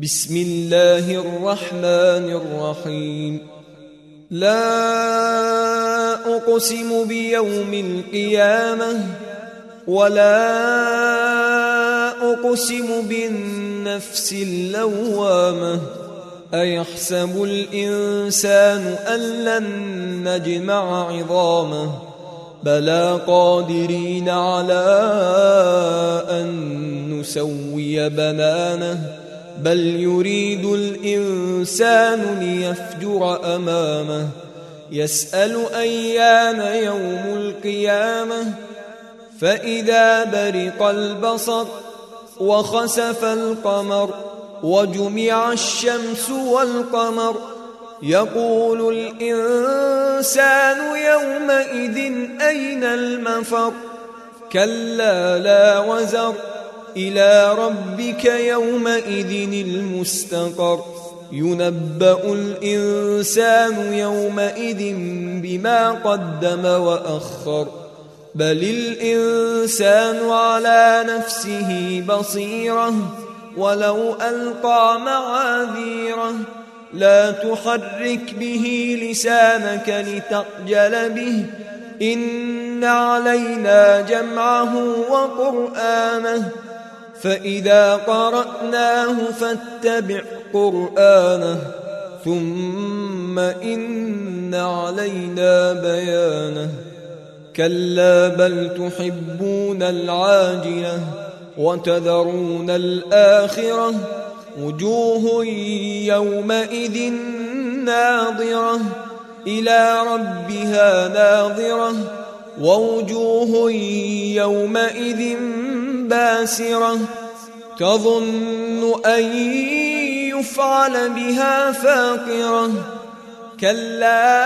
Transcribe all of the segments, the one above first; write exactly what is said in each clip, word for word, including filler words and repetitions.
بسم الله الرحمن الرحيم لا أقسم بيوم القيامة ولا أقسم بالنفس اللوامة أيحسب الإنسان أن لن نجمع عظامه بلى قادرين على أن نسوي بنانه بل يريد الإنسان ليفجر أمامه يسأل أيان يوم القيامة فإذا برق البصر وخسف القمر وجمع الشمس والقمر يقول الإنسان يومئذ أين المفر كلا لا وزر إلى ربك يومئذ المستقر ينبأ الإنسان يومئذ بما قدم وأخر بل الإنسان على نفسه بصيرة ولو ألقى معاذيره لا تحرك به لسانك لتعجل به إن علينا جمعه وقرآنه فإذا قرأناه فاتبع قرآنه ثم إن علينا بيانه كلا بل تحبون العاجلة وتذرون الآخرة وجوه يومئذ ناظرة إلى ربها ناظرة ووجوه يومئذ باسرة تظن أن يفعل بها فاقرة كلا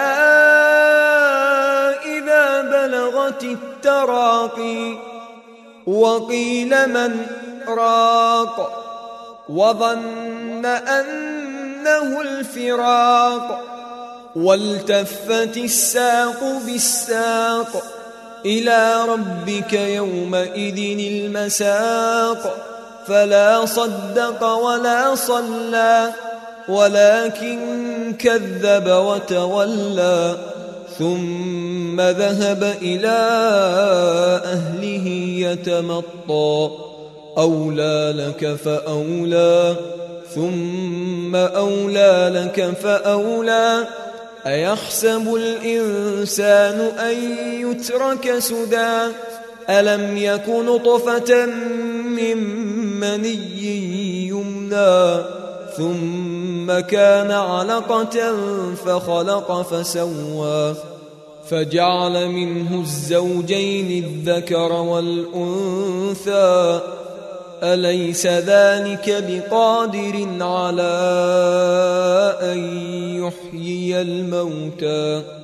إذا بلغت التراقي وقيل من راق وظن أنه الفراق والتفت الساق بالساق إلى ربك يومئذ المساق فلا صدق ولا صلى ولكن كذب وتولى ثم ذهب إلى أهله يتمطى أولى لك فأولى ثم أولى لك فأولى أيحسب الإنسان أن يترك سدى ألم يك نطفة من مني يمنى ثم كان علقة فخلق فسوى فجعل منه الزوجين الذكر والأنثى أليس ذلك بقادر على أن يحيي الموتى